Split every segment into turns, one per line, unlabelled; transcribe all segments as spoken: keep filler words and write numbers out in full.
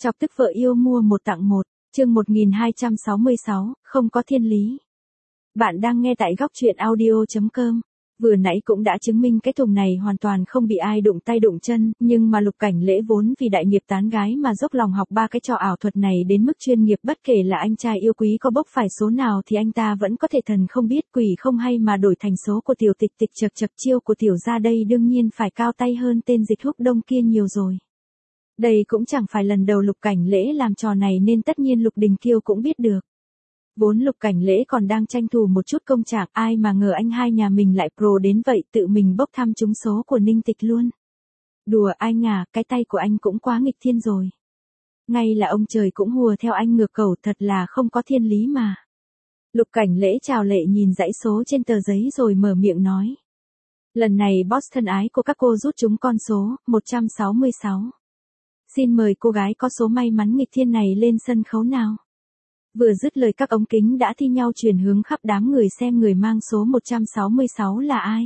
Chọc tức vợ yêu mua một tặng một, chương một nghìn hai trăm sáu mươi sáu, không có thiên lý. Bạn đang nghe tại góc truyện audio chấm com. Vừa nãy cũng đã chứng minh cái thùng này hoàn toàn không bị ai đụng tay đụng chân, nhưng mà Lục Cảnh Lễ vốn vì đại nghiệp tán gái mà dốc lòng học ba cái trò ảo thuật này đến mức chuyên nghiệp, bất kể là anh trai yêu quý có bốc phải số nào thì anh ta vẫn có thể thần không biết quỷ không hay mà đổi thành số của tiểu tịch tịch. Chật chật, chiêu của tiểu gia đây đương nhiên phải cao tay hơn tên Dịch Húc Đông kia nhiều rồi. Đây cũng chẳng phải lần đầu Lục Cảnh Lễ làm trò này nên tất nhiên Lục Đình Kiêu cũng biết được. Vốn Lục Cảnh Lễ còn đang tranh thủ một chút công trạng, ai mà ngờ anh hai nhà mình lại pro đến vậy, tự mình bốc thăm trúng số của Ninh Tịch luôn. Đùa anh à, cái tay của anh cũng quá nghịch thiên rồi. Ngay là ông trời cũng hùa theo anh ngược cầu, thật là không có thiên lý mà. Lục Cảnh Lễ chào lệ nhìn dãy số trên tờ giấy rồi mở miệng nói. Lần này boss thân ái của các cô rút trúng con số một trăm sáu mươi sáu. Xin mời cô gái có số may mắn nghịch thiên này lên sân khấu nào. Vừa dứt lời các ống kính đã thi nhau chuyển hướng khắp đám người xem người mang số một trăm sáu mươi sáu là ai.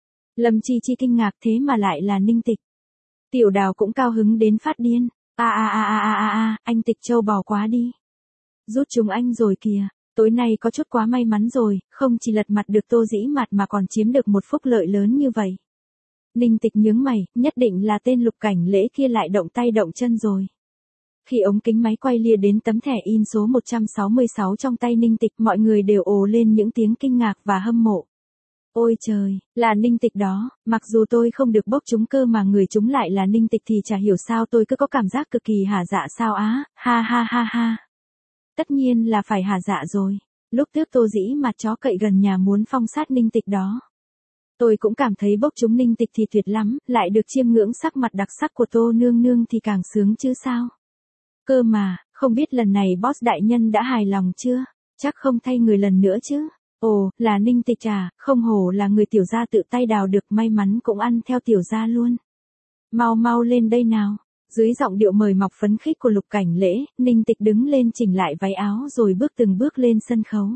Lâm Chi Chi kinh ngạc, thế mà lại là Ninh Tịch. Tiểu Đào cũng cao hứng đến phát điên. A a a a a a, anh Tịch trâu bò quá đi. Rút chúng anh rồi kìa, tối nay có chút quá may mắn rồi, không chỉ lật mặt được Tô Dĩ Mạt mà còn chiếm được một phúc lợi lớn như vậy. Ninh Tịch nhướng mày, nhất định là tên Lục Cảnh Lễ kia lại động tay động chân rồi. Khi ống kính máy quay lia đến tấm thẻ in số một trăm sáu mươi sáu trong tay Ninh Tịch, mọi người đều ồ lên những tiếng kinh ngạc và hâm mộ. Ôi trời, là Ninh Tịch đó, mặc dù tôi không được bốc trúng cơ mà người trúng lại là Ninh Tịch thì chả hiểu sao tôi cứ có cảm giác cực kỳ hả dạ sao á, ha ha ha ha. Tất nhiên là phải hả dạ rồi, lúc trước Tô Dĩ Mạt chó cậy gần nhà muốn phong sát Ninh Tịch đó. Tôi cũng cảm thấy bốc trúng Ninh Tịch thì tuyệt lắm, lại được chiêm ngưỡng sắc mặt đặc sắc của Tô nương nương thì càng sướng chứ sao. Cơ mà, không biết lần này boss đại nhân đã hài lòng chưa? Chắc không thay người lần nữa chứ. Ồ, là Ninh Tịch à, không hổ là người tiểu gia tự tay đào được, may mắn cũng ăn theo tiểu gia luôn. Mau mau lên đây nào. Dưới giọng điệu mời mọc phấn khích của Lục Cảnh Lễ, Ninh Tịch đứng lên chỉnh lại váy áo rồi bước từng bước lên sân khấu.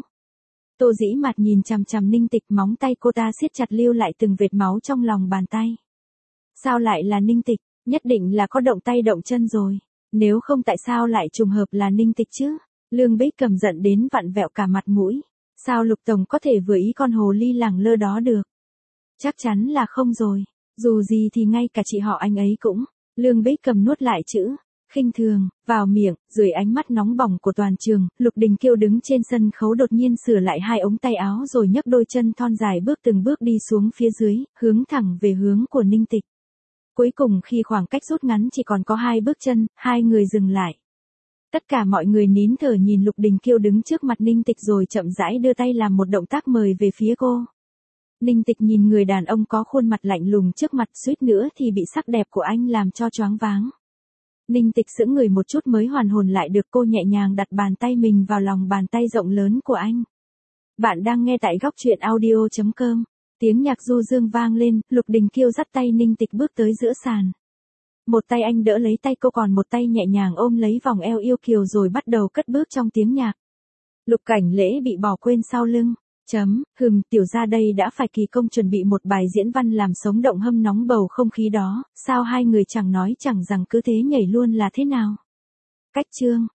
Tô Dĩ Mạt nhìn chằm chằm Ninh Tịch, móng tay cô ta siết chặt lưu lại từng vệt máu trong lòng bàn tay. Sao lại là Ninh Tịch? Nhất định là có động tay động chân rồi. Nếu không tại sao lại trùng hợp là Ninh Tịch chứ? Lương Bích Cầm giận đến vặn vẹo cả mặt mũi. Sao Lục Tổng có thể vừa ý con hồ ly lẳng lơ đó được? Chắc chắn là không rồi. Dù gì thì ngay cả chị họ anh ấy cũng. Lương Bích Cầm nuốt lại chữ khinh thường vào miệng, dưới ánh mắt nóng bỏng của toàn trường, Lục Đình Kiêu đứng trên sân khấu đột nhiên sửa lại hai ống tay áo rồi nhấc đôi chân thon dài bước từng bước đi xuống phía dưới, hướng thẳng về hướng của Ninh Tịch. Cuối cùng khi khoảng cách rút ngắn chỉ còn có hai bước chân, hai người dừng lại. Tất cả mọi người nín thở nhìn Lục Đình Kiêu đứng trước mặt Ninh Tịch rồi chậm rãi đưa tay làm một động tác mời về phía cô. Ninh Tịch nhìn người đàn ông có khuôn mặt lạnh lùng trước mặt, suýt nữa thì bị sắc đẹp của anh làm cho choáng váng. Ninh Tịch sững người một chút mới hoàn hồn lại được, cô nhẹ nhàng đặt bàn tay mình vào lòng bàn tay rộng lớn của anh. Bạn đang nghe tại góc truyện audio chấm com. Tiếng nhạc du dương vang lên, Lục Đình Kiêu dắt tay Ninh Tịch bước tới giữa sàn. Một tay anh đỡ lấy tay cô, còn một tay nhẹ nhàng ôm lấy vòng eo yêu kiều rồi bắt đầu cất bước trong tiếng nhạc. Lục Cảnh Lễ bị bỏ quên sau lưng. Chấm, hừm, tiểu gia đây đã phải kỳ công chuẩn bị một bài diễn văn làm sống động hâm nóng bầu không khí đó, sao hai người chẳng nói chẳng rằng cứ thế nhảy luôn là thế nào? Cách chương,